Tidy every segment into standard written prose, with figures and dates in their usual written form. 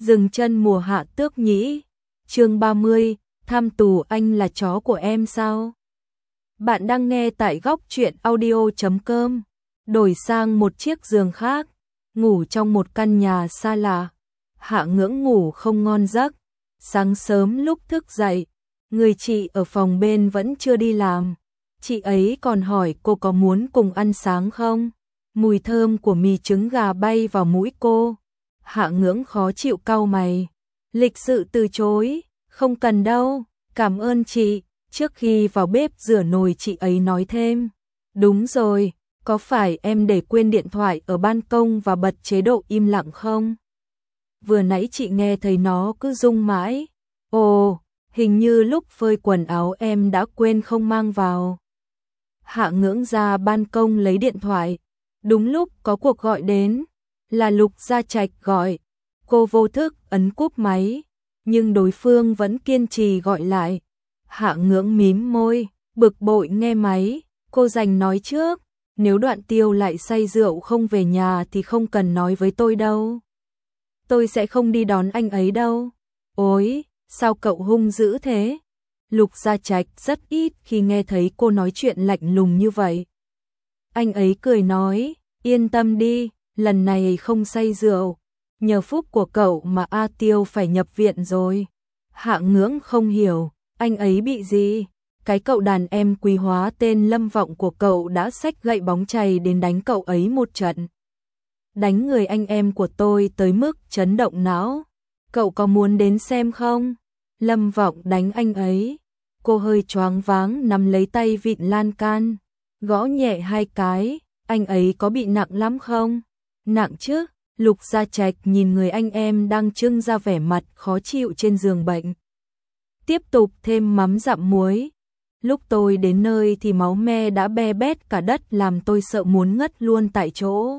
Dừng chân mùa hạ tước nhĩ. Chương 30, tham tù anh là chó của em sao? Bạn đang nghe tại góc truyện audio.com. Đổi sang một chiếc giường khác, ngủ trong một căn nhà xa lạ. Hạ Ngưỡng ngủ không ngon giấc. Sáng sớm lúc thức dậy, người chị ở phòng bên vẫn chưa đi làm. Chị ấy còn hỏi cô có muốn cùng ăn sáng không? Mùi thơm của mì trứng gà bay vào mũi cô. Hạ Ngưỡng khó chịu cau mày. Lịch sự từ chối, không cần đâu, cảm ơn chị. Trước khi vào bếp rửa nồi chị ấy nói thêm. Đúng rồi, có phải em để quên điện thoại ở ban công và bật chế độ im lặng không? Vừa nãy chị nghe thấy nó cứ rung mãi. Ồ, hình như lúc phơi quần áo em đã quên không mang vào. Hạ Ngưỡng ra ban công lấy điện thoại. Đúng lúc có cuộc gọi đến, là Lục Gia Trạch gọi. Cô vô thức ấn cúp máy, nhưng đối phương vẫn kiên trì gọi lại. Hạ Ngưỡng mím môi, bực bội nghe máy. Cô dành nói trước, nếu Đoạn Tiêu lại say rượu không về nhà thì không cần nói với tôi đâu. Tôi sẽ không đi đón anh ấy đâu. Ôi, sao cậu hung dữ thế? Lục Gia Trạch rất ít khi nghe thấy cô nói chuyện lạnh lùng như vậy. Anh ấy cười nói, yên tâm đi, lần này không say rượu. Nhờ phúc của cậu mà A Tiêu phải nhập viện rồi. Hạ Ngưỡng không hiểu, anh ấy bị gì? Cái cậu đàn em quý hóa tên Lâm Vọng của cậu đã xách gậy bóng chày đến đánh cậu ấy một trận. Đánh người anh em của tôi tới mức chấn động não. Cậu có muốn đến xem không? Lâm Vọng đánh anh ấy. Cô hơi choáng váng nắm lấy tay vịn lan can, gõ nhẹ hai cái. Anh ấy có bị nặng lắm không? Nặng chứ. Lục Gia Trạch nhìn người anh em đang trưng ra vẻ mặt khó chịu trên giường bệnh. Tiếp tục thêm mắm dặm muối. Lúc tôi đến nơi thì máu me đã be bét cả đất làm tôi sợ muốn ngất luôn tại chỗ.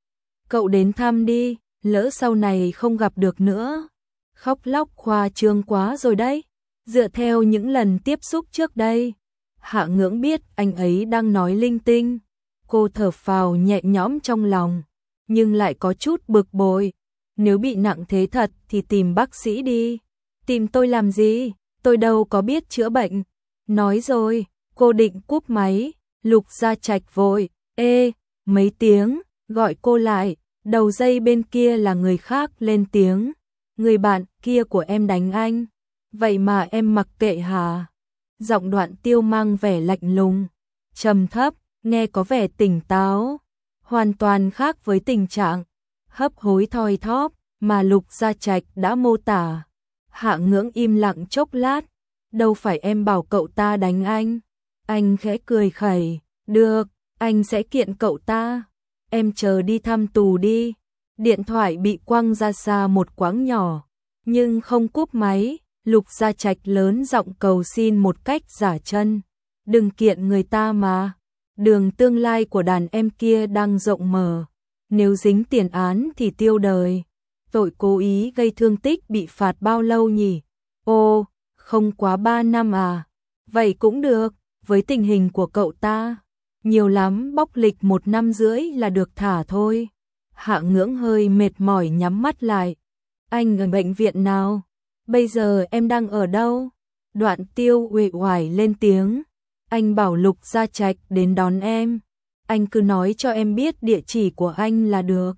Cậu đến thăm đi, lỡ sau này không gặp được nữa. Khóc lóc khoa trương quá rồi đấy. Dựa theo những lần tiếp xúc trước đây, Hạ Ngưỡng biết anh ấy đang nói linh tinh. Cô thở phào nhẹ nhõm trong lòng, nhưng lại có chút bực bội. Nếu bị nặng thế thật thì tìm bác sĩ đi. Tìm tôi làm gì? Tôi đâu có biết chữa bệnh. Nói rồi, cô định cúp máy. Lục Gia Trạch vội, ê, mấy tiếng, gọi cô lại. Đầu dây bên kia là người khác lên tiếng. Người bạn kia của em đánh anh. Vậy mà em mặc kệ hả? Giọng Đoạn Tiêu mang vẻ lạnh lùng, trầm thấp, nghe có vẻ tỉnh táo. Hoàn toàn khác với tình trạng hấp hối thoi thóp mà Lục Gia Trạch đã mô tả. Hạ Ngưỡng im lặng chốc lát. Đâu phải em bảo cậu ta đánh anh. Anh khẽ cười khẩy, được, anh sẽ kiện cậu ta. Em chờ đi thăm tù đi. Điện thoại bị quăng ra xa một quãng nhỏ, nhưng không cúp máy. Lục Gia Trạch lớn giọng cầu xin một cách giả chân. Đừng kiện người ta mà. Đường tương lai của đàn em kia đang rộng mở. Nếu dính tiền án thì tiêu đời. Tội cố ý gây thương tích bị phạt bao lâu nhỉ? Ồ, không quá 3 năm à? Vậy cũng được, với tình hình của cậu ta. Nhiều lắm bóc lịch 1 năm rưỡi là được thả thôi. Hạ Ngưỡng hơi mệt mỏi nhắm mắt lại. Anh ở bệnh viện nào? Bây giờ em đang ở đâu? Đoạn Tiêu uể oải lên tiếng. Anh bảo Lục Gia Trạch đến đón em. Anh cứ nói cho em biết địa chỉ của anh là được.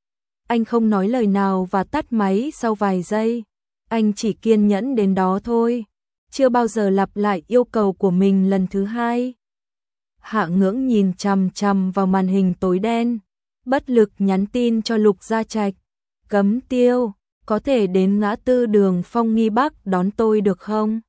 Anh không nói lời nào và tắt máy sau vài giây. Anh chỉ kiên nhẫn đến đó thôi. Chưa bao giờ lặp lại yêu cầu của mình lần thứ hai. Hạ Ngưỡng nhìn chằm chằm vào màn hình tối đen. Bất lực nhắn tin cho Lục Gia Trạch. Cấm Tiêu, có thể đến ngã tư đường Phong Nghi Bắc đón tôi được không?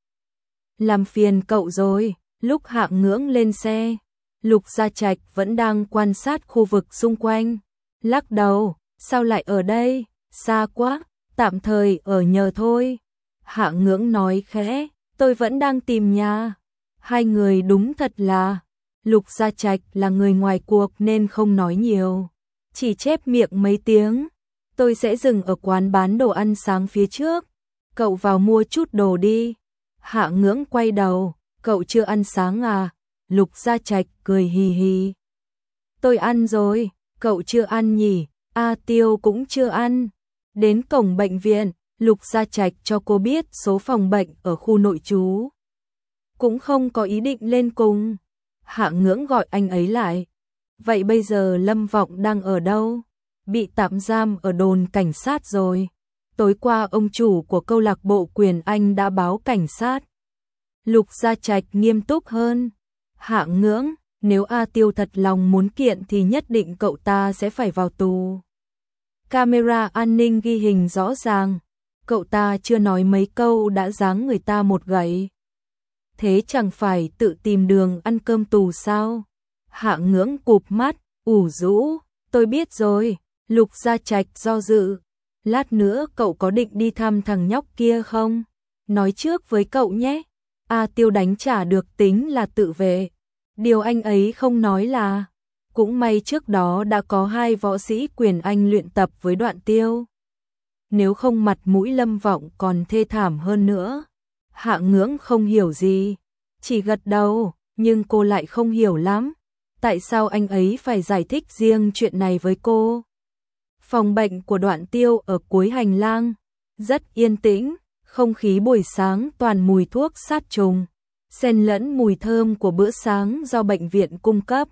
Làm phiền cậu rồi. Lúc Hạ Ngưỡng lên xe, Lục Gia Trạch vẫn đang quan sát khu vực xung quanh. Lắc đầu, sao lại ở đây? Xa quá, tạm thời ở nhờ thôi. Hạ Ngưỡng nói khẽ, tôi vẫn đang tìm nhà. Hai người đúng thật là, Lục Gia Trạch là người ngoài cuộc nên không nói nhiều. Chỉ chép miệng mấy tiếng. Tôi sẽ dừng ở quán bán đồ ăn sáng phía trước. Cậu vào mua chút đồ đi. Hạ Ngưỡng quay đầu. Cậu chưa ăn sáng à? Lục Gia Trạch cười hì hì. Tôi ăn rồi, cậu chưa ăn nhỉ? A Tiêu cũng chưa ăn. Đến cổng bệnh viện, Lục Gia Trạch cho cô biết số phòng bệnh ở khu nội trú. Cũng không có ý định lên cùng. Hạ Ngưỡng gọi anh ấy lại. Vậy bây giờ Lâm Vọng đang ở đâu? Bị tạm giam ở đồn cảnh sát rồi. Tối qua ông chủ của câu lạc bộ Quyền Anh đã báo cảnh sát. Lục Gia Trạch nghiêm túc hơn. Hạ Ngưỡng, nếu A Tiêu thật lòng muốn kiện thì nhất định cậu ta sẽ phải vào tù. Camera an ninh ghi hình rõ ràng. Cậu ta chưa nói mấy câu đã giáng người ta một gậy. Thế chẳng phải tự tìm đường ăn cơm tù sao? Hạ Ngưỡng cụp mắt, ủ rũ. Tôi biết rồi. Lục Gia Trạch do dự. Lát nữa cậu có định đi thăm thằng nhóc kia không? Nói trước với cậu nhé. A Tiêu đánh trả được tính là tự vệ. Điều anh ấy không nói là cũng may trước đó đã có 2 võ sĩ Quyền Anh luyện tập với Đoạn Tiêu. Nếu không mặt mũi Lâm Vọng còn thê thảm hơn nữa. Hạ Ngưỡng không hiểu gì, chỉ gật đầu, nhưng cô lại không hiểu lắm. Tại sao anh ấy phải giải thích riêng chuyện này với cô? Phòng bệnh của Đoạn Tiêu ở cuối hành lang, rất yên tĩnh, không khí buổi sáng toàn mùi thuốc sát trùng, xen lẫn mùi thơm của bữa sáng do bệnh viện cung cấp.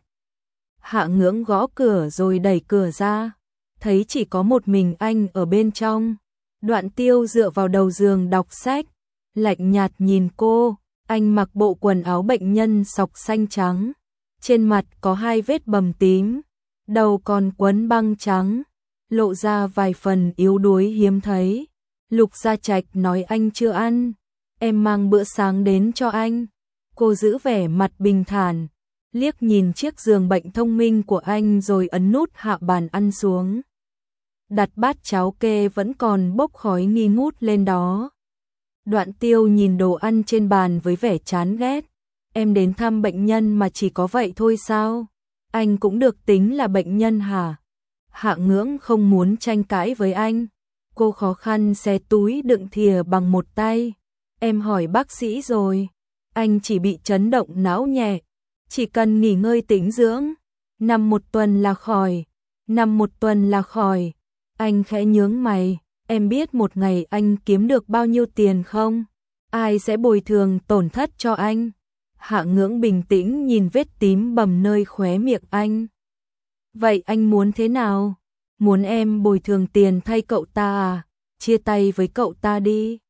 Hạ Ngưỡng gõ cửa rồi đẩy cửa ra, thấy chỉ có một mình anh ở bên trong. Đoạn Tiêu dựa vào đầu giường đọc sách, lạnh nhạt nhìn cô, anh mặc bộ quần áo bệnh nhân sọc xanh trắng, trên mặt có 2 vết bầm tím, đầu còn quấn băng trắng, lộ ra vài phần yếu đuối hiếm thấy. Lục Gia Trạch nói anh chưa ăn, em mang bữa sáng đến cho anh. Cô giữ vẻ mặt bình thản, liếc nhìn chiếc giường bệnh thông minh của anh rồi ấn nút hạ bàn ăn xuống. Đặt bát cháo kê vẫn còn bốc khói nghi ngút lên đó. Đoạn Tiêu nhìn đồ ăn trên bàn với vẻ chán ghét. Em đến thăm bệnh nhân mà chỉ có vậy thôi sao? Anh cũng được tính là bệnh nhân hả? Hạ Ngưỡng không muốn tranh cãi với anh. Cô khó khăn xé túi đựng thìa bằng một tay. Em hỏi bác sĩ rồi. Anh chỉ bị chấn động não nhẹ. Chỉ cần nghỉ ngơi tĩnh dưỡng. Nằm 1 tuần là khỏi. Nằm 1 tuần là khỏi. Anh khẽ nhướng mày. Em biết một ngày anh kiếm được bao nhiêu tiền không? Ai sẽ bồi thường tổn thất cho anh? Hạ Ngưỡng bình tĩnh nhìn vết tím bầm nơi khóe miệng anh. Vậy anh muốn thế nào? Muốn em bồi thường tiền thay cậu ta à? Chia tay với cậu ta đi.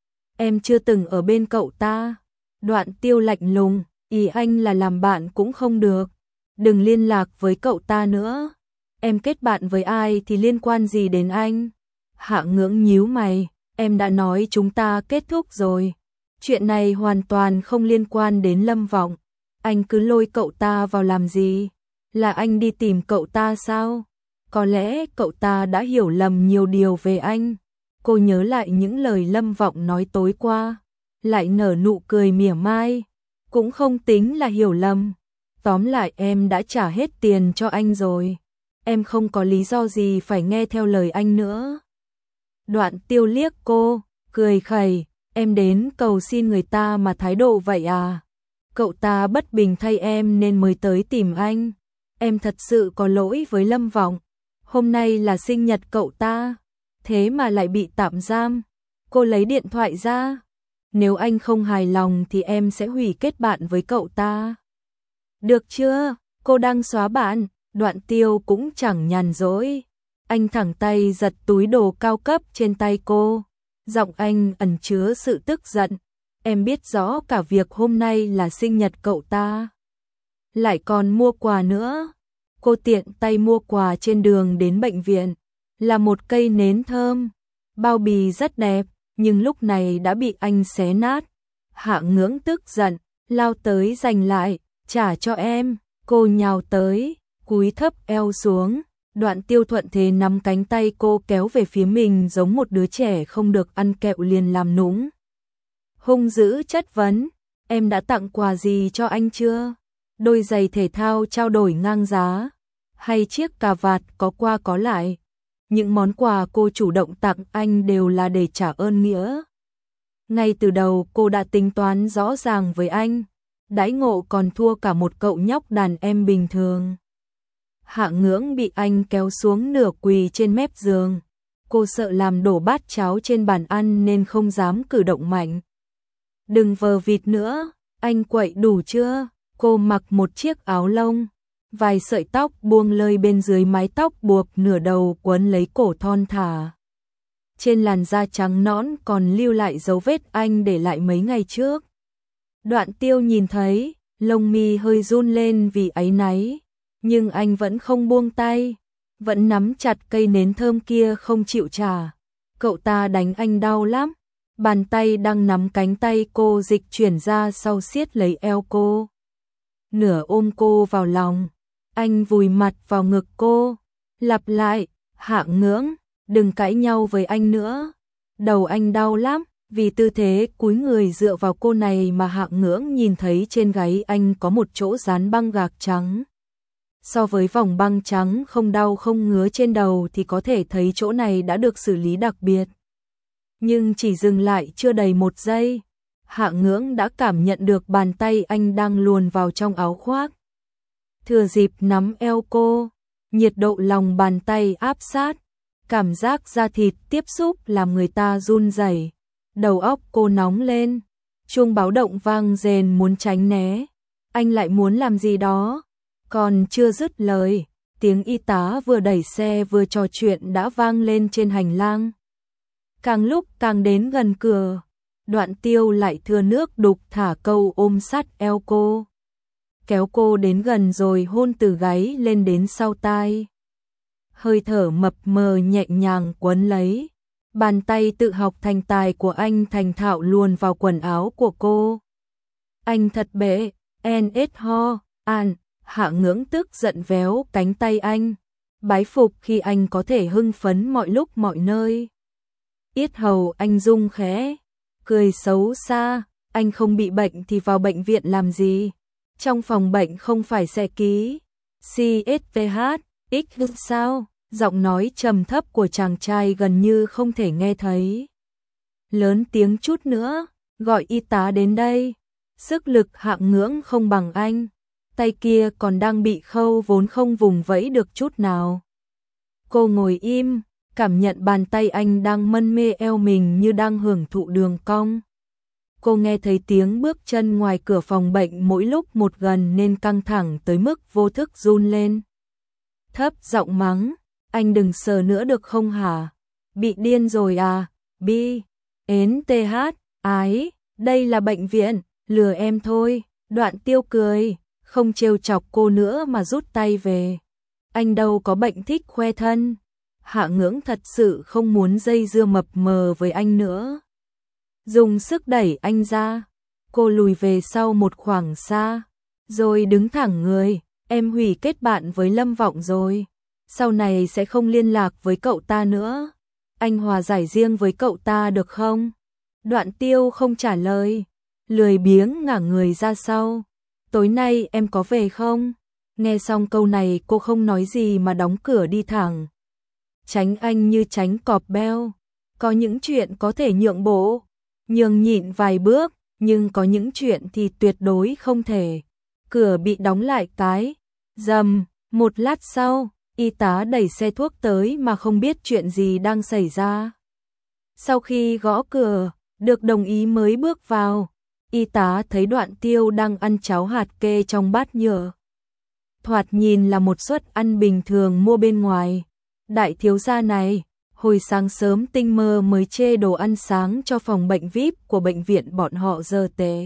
Em chưa từng ở bên cậu ta. Đoạn Tiêu lạnh lùng, ý anh là làm bạn cũng không được. Đừng liên lạc với cậu ta nữa. Em kết bạn với ai thì liên quan gì đến anh? Hạ Ngưỡng nhíu mày, em đã nói chúng ta kết thúc rồi. Chuyện này hoàn toàn không liên quan đến Lâm Vọng. Anh cứ lôi cậu ta vào làm gì? Là anh đi tìm cậu ta sao? Có lẽ cậu ta đã hiểu lầm nhiều điều về anh. Cô nhớ lại những lời Lâm Vọng nói tối qua, lại nở nụ cười mỉa mai. Cũng không tính là hiểu lầm. Tóm lại em đã trả hết tiền cho anh rồi. Em không có lý do gì phải nghe theo lời anh nữa. Đoạn Tiêu liếc cô, cười khẩy. Em đến cầu xin người ta mà thái độ vậy à? Cậu ta bất bình thay em nên mới tới tìm anh. Em thật sự có lỗi với Lâm Vọng. Hôm nay là sinh nhật cậu ta, thế mà lại bị tạm giam. Cô lấy điện thoại ra. Nếu anh không hài lòng thì em sẽ hủy kết bạn với cậu ta. Được chưa? Cô đang xóa bạn. Đoạn Tiêu cũng chẳng nhàn rỗi. Anh thẳng tay giật túi đồ cao cấp trên tay cô. Giọng anh ẩn chứa sự tức giận. Em biết rõ cả việc hôm nay là sinh nhật cậu ta. Lại còn mua quà nữa. Cô tiện tay mua quà trên đường đến bệnh viện. Là một cây nến thơm. Bao bì rất đẹp, nhưng lúc này đã bị anh xé nát. Hạ Ngưỡng tức giận, lao tới giành lại. Trả cho em. Cô nhào tới, cúi thấp eo xuống. Đoạn Tiêu thuận thế nắm cánh tay cô kéo về phía mình giống một đứa trẻ không được ăn kẹo liền làm nũng. Hung dữ chất vấn, em đã tặng quà gì cho anh chưa? Đôi giày thể thao trao đổi ngang giá, hay chiếc cà vạt có qua có lại? Những món quà cô chủ động tặng anh đều là để trả ơn nghĩa. Ngay từ đầu cô đã tính toán rõ ràng với anh, đãi ngộ còn thua cả một cậu nhóc đàn em bình thường. Hạ Ngưỡng bị anh kéo xuống nửa quỳ trên mép giường. cô sợ làm đổ bát cháo trên bàn ăn nên không dám cử động mạnh. Đừng vờ vịt nữa, anh quậy đủ chưa? Cô mặc một chiếc áo lông, vài sợi tóc buông lơi bên dưới mái tóc buộc nửa đầu quấn lấy cổ thon thả. Trên làn da trắng nõn còn lưu lại dấu vết anh để lại mấy ngày trước. Đoạn Tiêu nhìn thấy, lông mi hơi run lên vì áy náy, nhưng anh vẫn không buông tay, vẫn nắm chặt cây nến thơm kia không chịu trả. Cậu ta đánh anh đau lắm, bàn tay đang nắm cánh tay cô dịch chuyển ra sau siết lấy eo cô. Nửa ôm cô vào lòng, anh vùi mặt vào ngực cô, lặp lại, Hạ Ngưỡng, đừng cãi nhau với anh nữa. Đầu anh đau lắm, vì tư thế cúi người dựa vào cô này mà Hạ Ngưỡng nhìn thấy trên gáy anh có một chỗ dán băng gạc trắng. So với vòng băng trắng không đau không ngứa trên đầu thì có thể thấy chỗ này đã được xử lý đặc biệt. Nhưng chỉ dừng lại chưa đầy 1 giây, Hạ Ngưỡng đã cảm nhận được bàn tay anh đang luồn vào trong áo khoác. Thừa dịp nắm eo cô, nhiệt độ lòng bàn tay áp sát, cảm giác da thịt tiếp xúc làm người ta run rẩy. Đầu óc cô nóng lên, chuông báo động vang rền muốn tránh né. Anh lại muốn làm gì đó, còn chưa dứt lời, tiếng y tá vừa đẩy xe vừa trò chuyện đã vang lên trên hành lang. Càng lúc càng đến gần cửa, Đoạn Tiêu lại thừa nước đục thả câu ôm sát eo cô, kéo cô đến gần rồi hôn từ gáy lên đến sau tai. Hơi thở mập mờ nhẹ nhàng quấn lấy, bàn tay tự học thành tài của anh thành thạo luồn vào quần áo của cô. Anh thật bệ, ho, an. Hạ Ngưỡng tức giận véo cánh tay anh, bái phục khi anh có thể hưng phấn mọi lúc mọi nơi. Yết hầu anh rung khẽ, cười xấu xa, anh không bị bệnh thì vào bệnh viện làm gì? Trong phòng bệnh không phải xe ký, CSTH, X sao? Giọng nói trầm thấp của chàng trai gần như không thể nghe thấy. Lớn tiếng chút nữa, gọi y tá đến đây. Sức lực Hạ Ngưỡng không bằng anh, tay kia còn đang bị khâu vốn không vùng vẫy được chút nào. Cô ngồi im, cảm nhận bàn tay anh đang mân mê eo mình như đang hưởng thụ đường cong. Cô nghe thấy tiếng bước chân ngoài cửa phòng bệnh mỗi lúc một gần nên căng thẳng tới mức vô thức run lên. Thấp giọng mắng, anh đừng sờ nữa được không hả? Bị điên rồi à? Bi, ến TH, ái, đây là bệnh viện, lừa em thôi. Đoạn Tiêu cười, không trêu chọc cô nữa mà rút tay về. Anh đâu có bệnh thích khoe thân. Hạ Ngưỡng thật sự không muốn dây dưa mập mờ với anh nữa. Dùng sức đẩy anh ra, cô lùi về sau một khoảng xa, rồi đứng thẳng người. Em hủy kết bạn với Lâm Vọng rồi, sau này sẽ không liên lạc với cậu ta nữa. Anh hòa giải riêng với cậu ta được không? Đoạn Tiêu không trả lời, lười biếng ngả người ra sau. Tối nay em có về không? Nghe xong câu này cô không nói gì mà đóng cửa đi thẳng. Tránh anh như tránh cọp beo. Có những chuyện có thể nhượng bộ, nhường nhịn vài bước, nhưng có những chuyện thì tuyệt đối không thể. Cửa bị đóng lại cái, rầm, một lát sau, y tá đẩy xe thuốc tới mà không biết chuyện gì đang xảy ra. Sau khi gõ cửa, được đồng ý mới bước vào. Y tá thấy Đoạn Tiêu đang ăn cháo hạt kê trong bát nhựa. Thoạt nhìn là một suất ăn bình thường mua bên ngoài. Đại thiếu gia này, hồi sáng sớm tinh mơ mới chê đồ ăn sáng cho phòng bệnh VIP của bệnh viện bọn họ giờ tệ.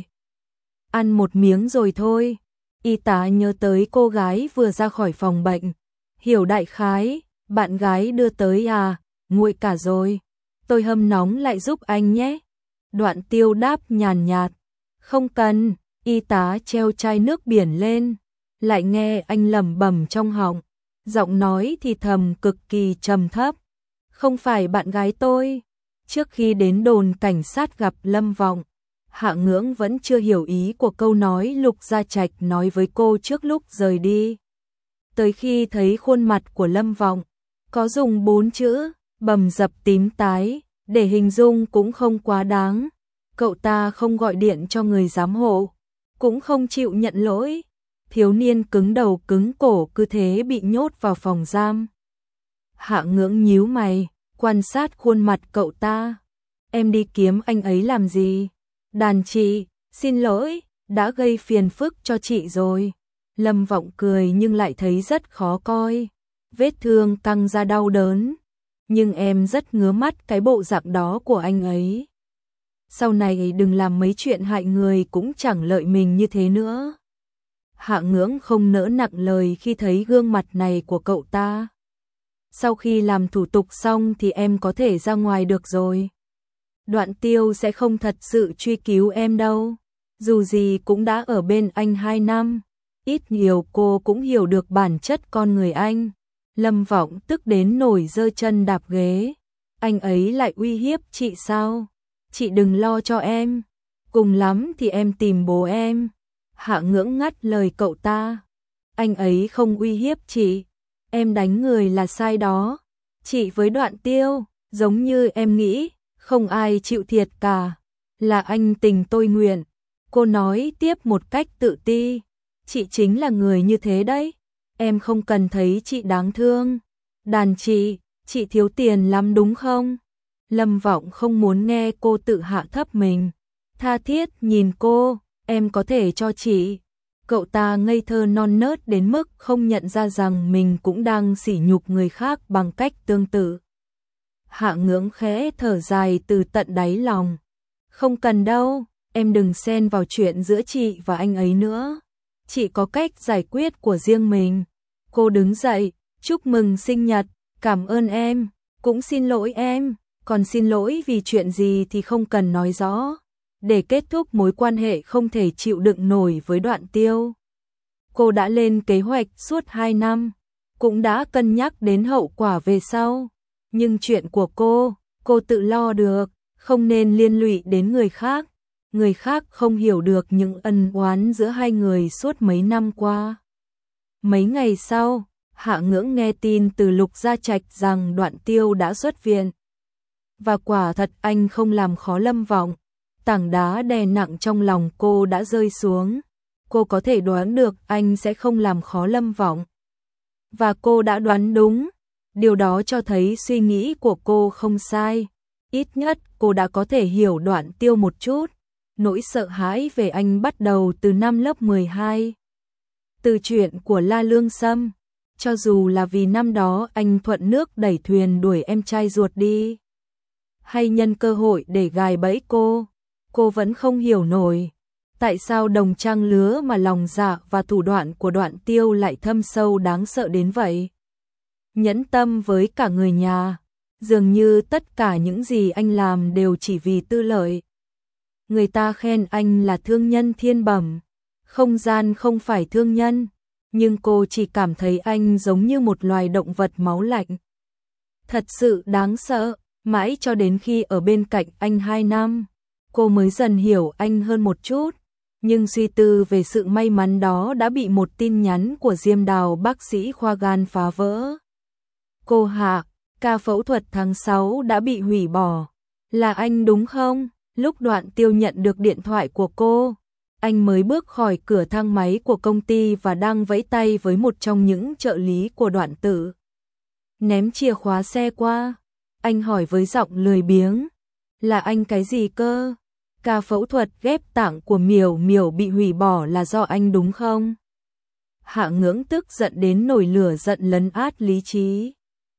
Ăn một miếng rồi thôi. Y tá nhớ tới cô gái vừa ra khỏi phòng bệnh. Hiểu đại khái, bạn gái đưa tới à, nguội cả rồi. Tôi hâm nóng lại giúp anh nhé. Đoạn Tiêu đáp nhàn nhạt. Không cần, y tá treo chai nước biển lên, lại nghe anh lẩm bẩm trong họng, giọng nói thì thầm cực kỳ trầm thấp. Không phải bạn gái tôi. Trước khi đến đồn cảnh sát gặp Lâm Vọng, Hạ Ngưỡng vẫn chưa hiểu ý của câu nói Lục Gia Trạch nói với cô trước lúc rời đi. Tới khi thấy khuôn mặt của Lâm Vọng, có dùng 4 chữ, bầm dập tím tái, để hình dung cũng không quá đáng. Cậu ta không gọi điện cho người giám hộ, cũng không chịu nhận lỗi. Thiếu niên cứng đầu cứng cổ cứ thế bị nhốt vào phòng giam. Hạ Ngưỡng nhíu mày, quan sát khuôn mặt cậu ta. Em đi kiếm anh ấy làm gì? Đàn chị, xin lỗi, đã gây phiền phức cho chị rồi. Lâm Vọng cười nhưng lại thấy rất khó coi. Vết thương căng ra đau đớn. Nhưng em rất ngứa mắt cái bộ dạng đó của anh ấy. Sau này đừng làm mấy chuyện hại người cũng chẳng lợi mình như thế nữa. Hạ Ngưỡng không nỡ nặng lời khi thấy gương mặt này của cậu ta. Sau khi làm thủ tục xong thì em có thể ra ngoài được rồi. Đoạn Tiêu sẽ không thật sự truy cứu em đâu. Dù gì cũng đã ở bên anh 2 năm. Ít nhiều cô cũng hiểu được bản chất con người anh. Lâm Vọng tức đến nổi giơ chân đạp ghế. Anh ấy lại uy hiếp chị sao? Chị đừng lo cho em. Cùng lắm thì em tìm bố em. Hạ Ngưỡng ngắt lời cậu ta. Anh ấy không uy hiếp chị. Em đánh người là sai đó. Chị với Đoạn Tiêu, giống như em nghĩ, không ai chịu thiệt cả. Là anh tình tôi nguyện. Cô nói tiếp một cách tự ti. Chị chính là người như thế đấy. Em không cần thấy chị đáng thương. Đàn chị thiếu tiền lắm đúng không? Lâm Vọng không muốn nghe cô tự hạ thấp mình. Tha thiết nhìn cô, em có thể cho chị. Cậu ta ngây thơ non nớt đến mức không nhận ra rằng mình cũng đang sỉ nhục người khác bằng cách tương tự. Hạ Ngưỡng khẽ thở dài từ tận đáy lòng. Không cần đâu, em đừng xen vào chuyện giữa chị và anh ấy nữa. Chị có cách giải quyết của riêng mình. Cô đứng dậy, chúc mừng sinh nhật, cảm ơn em, cũng xin lỗi em, còn xin lỗi vì chuyện gì thì không cần nói rõ. Để kết thúc mối quan hệ không thể chịu đựng nổi với Đoạn Tiêu. Cô đã lên kế hoạch suốt 2 năm, cũng đã cân nhắc đến hậu quả về sau. Nhưng chuyện của cô tự lo được, không nên liên lụy đến người khác. Người khác không hiểu được những ân oán giữa hai người suốt mấy năm qua. Mấy ngày sau, Hạ Ngưỡng nghe tin từ Lục Gia Trạch rằng Đoạn Tiêu đã xuất viện. Và quả thật anh không làm khó Lâm Vọng. Tảng đá đè nặng trong lòng cô đã rơi xuống. Cô có thể đoán được anh sẽ không làm khó Lâm Vọng. Và cô đã đoán đúng. Điều đó cho thấy suy nghĩ của cô không sai. Ít nhất cô đã có thể hiểu Đoạn Tiêu một chút. Nỗi sợ hãi về anh bắt đầu từ năm lớp 12. Từ chuyện của La Lương Sâm. Cho dù là vì năm đó anh thuận nước đẩy thuyền đuổi em trai ruột đi. Hay nhân cơ hội để gài bẫy cô vẫn không hiểu nổi. Tại sao đồng trang lứa mà lòng dạ và thủ đoạn của Đoạn Tiêu lại thâm sâu đáng sợ đến vậy? Nhẫn tâm với cả người nhà. Dường như tất cả những gì anh làm đều chỉ vì tư lợi. Người ta khen anh là thương nhân thiên bẩm. Không gian không phải thương nhân. Nhưng cô chỉ cảm thấy anh giống như một loài động vật máu lạnh. Thật sự đáng sợ. Mãi cho đến khi ở bên cạnh anh 2 năm, cô mới dần hiểu anh hơn một chút. Nhưng suy tư về sự may mắn đó đã bị một tin nhắn của Diêm Đào bác sĩ khoa gan phá vỡ. Cô Hạ, ca phẫu thuật tháng 6 đã bị hủy bỏ. Là anh đúng không? Lúc Đoạn Tiêu nhận được điện thoại của cô, anh mới bước khỏi cửa thang máy của công ty và đang vẫy tay với một trong những trợ lý của Đoạn Tử. Ném chìa khóa xe qua. Anh hỏi với giọng lười biếng. Là anh cái gì cơ? Ca phẫu thuật ghép tạng của Miểu Miểu bị hủy bỏ là do anh đúng không? Hạ Ngưỡng tức giận đến nổi lửa giận lấn át lý trí.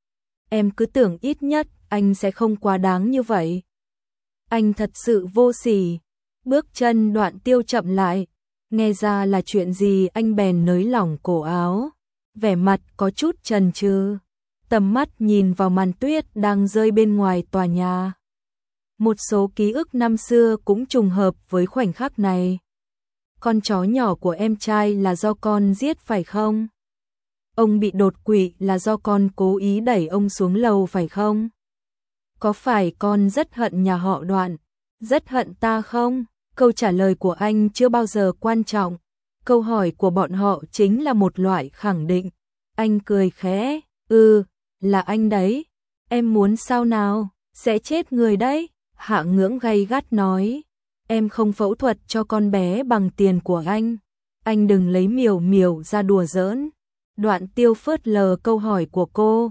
Em cứ tưởng ít nhất anh sẽ không quá đáng như vậy. Anh thật sự vô sỉ. Bước chân Đoạn Tiêu chậm lại. Nghe ra là chuyện gì anh bèn nới lỏng cổ áo. Vẻ mặt có chút chần chừ. Tầm mắt nhìn vào màn tuyết đang rơi bên ngoài tòa nhà. Một số ký ức năm xưa cũng trùng hợp với khoảnh khắc này. Con chó nhỏ của em trai là do con giết phải không? Ông bị đột quỵ là do con cố ý đẩy ông xuống lầu phải không? Có phải con rất hận nhà họ Đoạn, rất hận ta không? Câu trả lời của anh chưa bao giờ quan trọng. Câu hỏi của bọn họ chính là một loại khẳng định. Anh cười khẽ, là anh đấy. Em muốn sao nào? Sẽ chết người đấy. Hạ Ngưỡng gay gắt nói. Em không phẫu thuật cho con bé bằng tiền của anh. Anh đừng lấy Miểu Miểu ra đùa giỡn. Đoạn Tiêu phớt lờ câu hỏi của cô.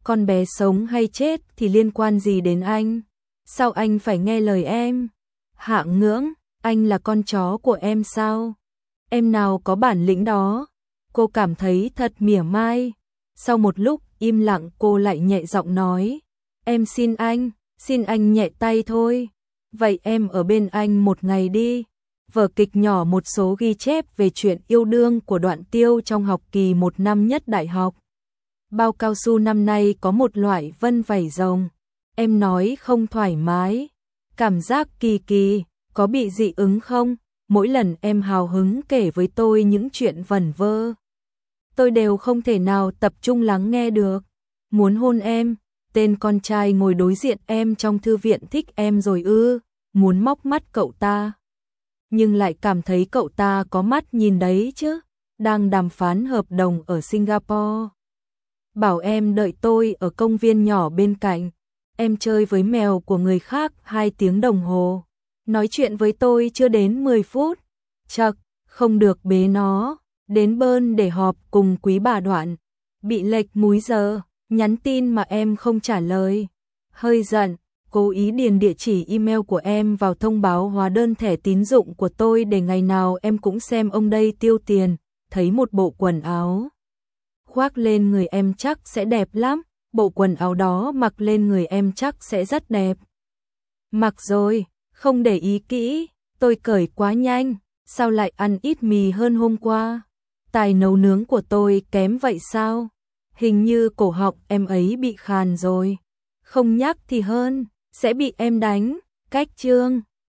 Con bé sống hay chết thì liên quan gì đến anh? Sao anh phải nghe lời em? Hạ Ngưỡng, anh là con chó của em sao? Em nào có bản lĩnh đó? Cô cảm thấy thật mỉa mai. Sau một lúc im lặng cô lại nhẹ giọng nói, em xin anh nhẹ tay thôi. Vậy em ở bên anh một ngày đi. Vở kịch nhỏ một số ghi chép về chuyện yêu đương của Đoạn Tiêu trong học kỳ 1 năm nhất đại học. Bao cao su năm nay có một loại vân vảy rồng. Em nói không thoải mái. Cảm giác kỳ kỳ, có bị dị ứng không? Mỗi lần em hào hứng kể với tôi những chuyện vẩn vơ, tôi đều không thể nào tập trung lắng nghe được. Muốn hôn em, tên con trai ngồi đối diện em trong thư viện thích em rồi ư? Muốn móc mắt cậu ta, nhưng lại cảm thấy cậu ta có mắt nhìn đấy chứ, đang đàm phán hợp đồng ở Singapore. Bảo em đợi tôi ở công viên nhỏ bên cạnh, em chơi với mèo của người khác 2 tiếng đồng hồ, nói chuyện với tôi chưa đến 10 phút, chậc, không được bế nó, đến Bơn để họp cùng quý bà Đoạn, bị lệch múi giờ, nhắn tin mà em không trả lời, hơi giận, cố ý điền địa chỉ email của em vào thông báo hóa đơn thẻ tín dụng của tôi để ngày nào em cũng xem ông đây tiêu tiền, thấy một bộ quần áo khoác lên người em chắc sẽ đẹp lắm, bộ quần áo đó mặc lên người em chắc sẽ rất đẹp. Mặc rồi, không để ý kỹ, tôi cởi quá nhanh, sao lại ăn ít mì hơn hôm qua? Tài nấu nướng của tôi kém vậy sao? Hình như cổ họng em ấy bị khàn rồi. Không nhắc thì hơn, sẽ bị em đánh. Cách chương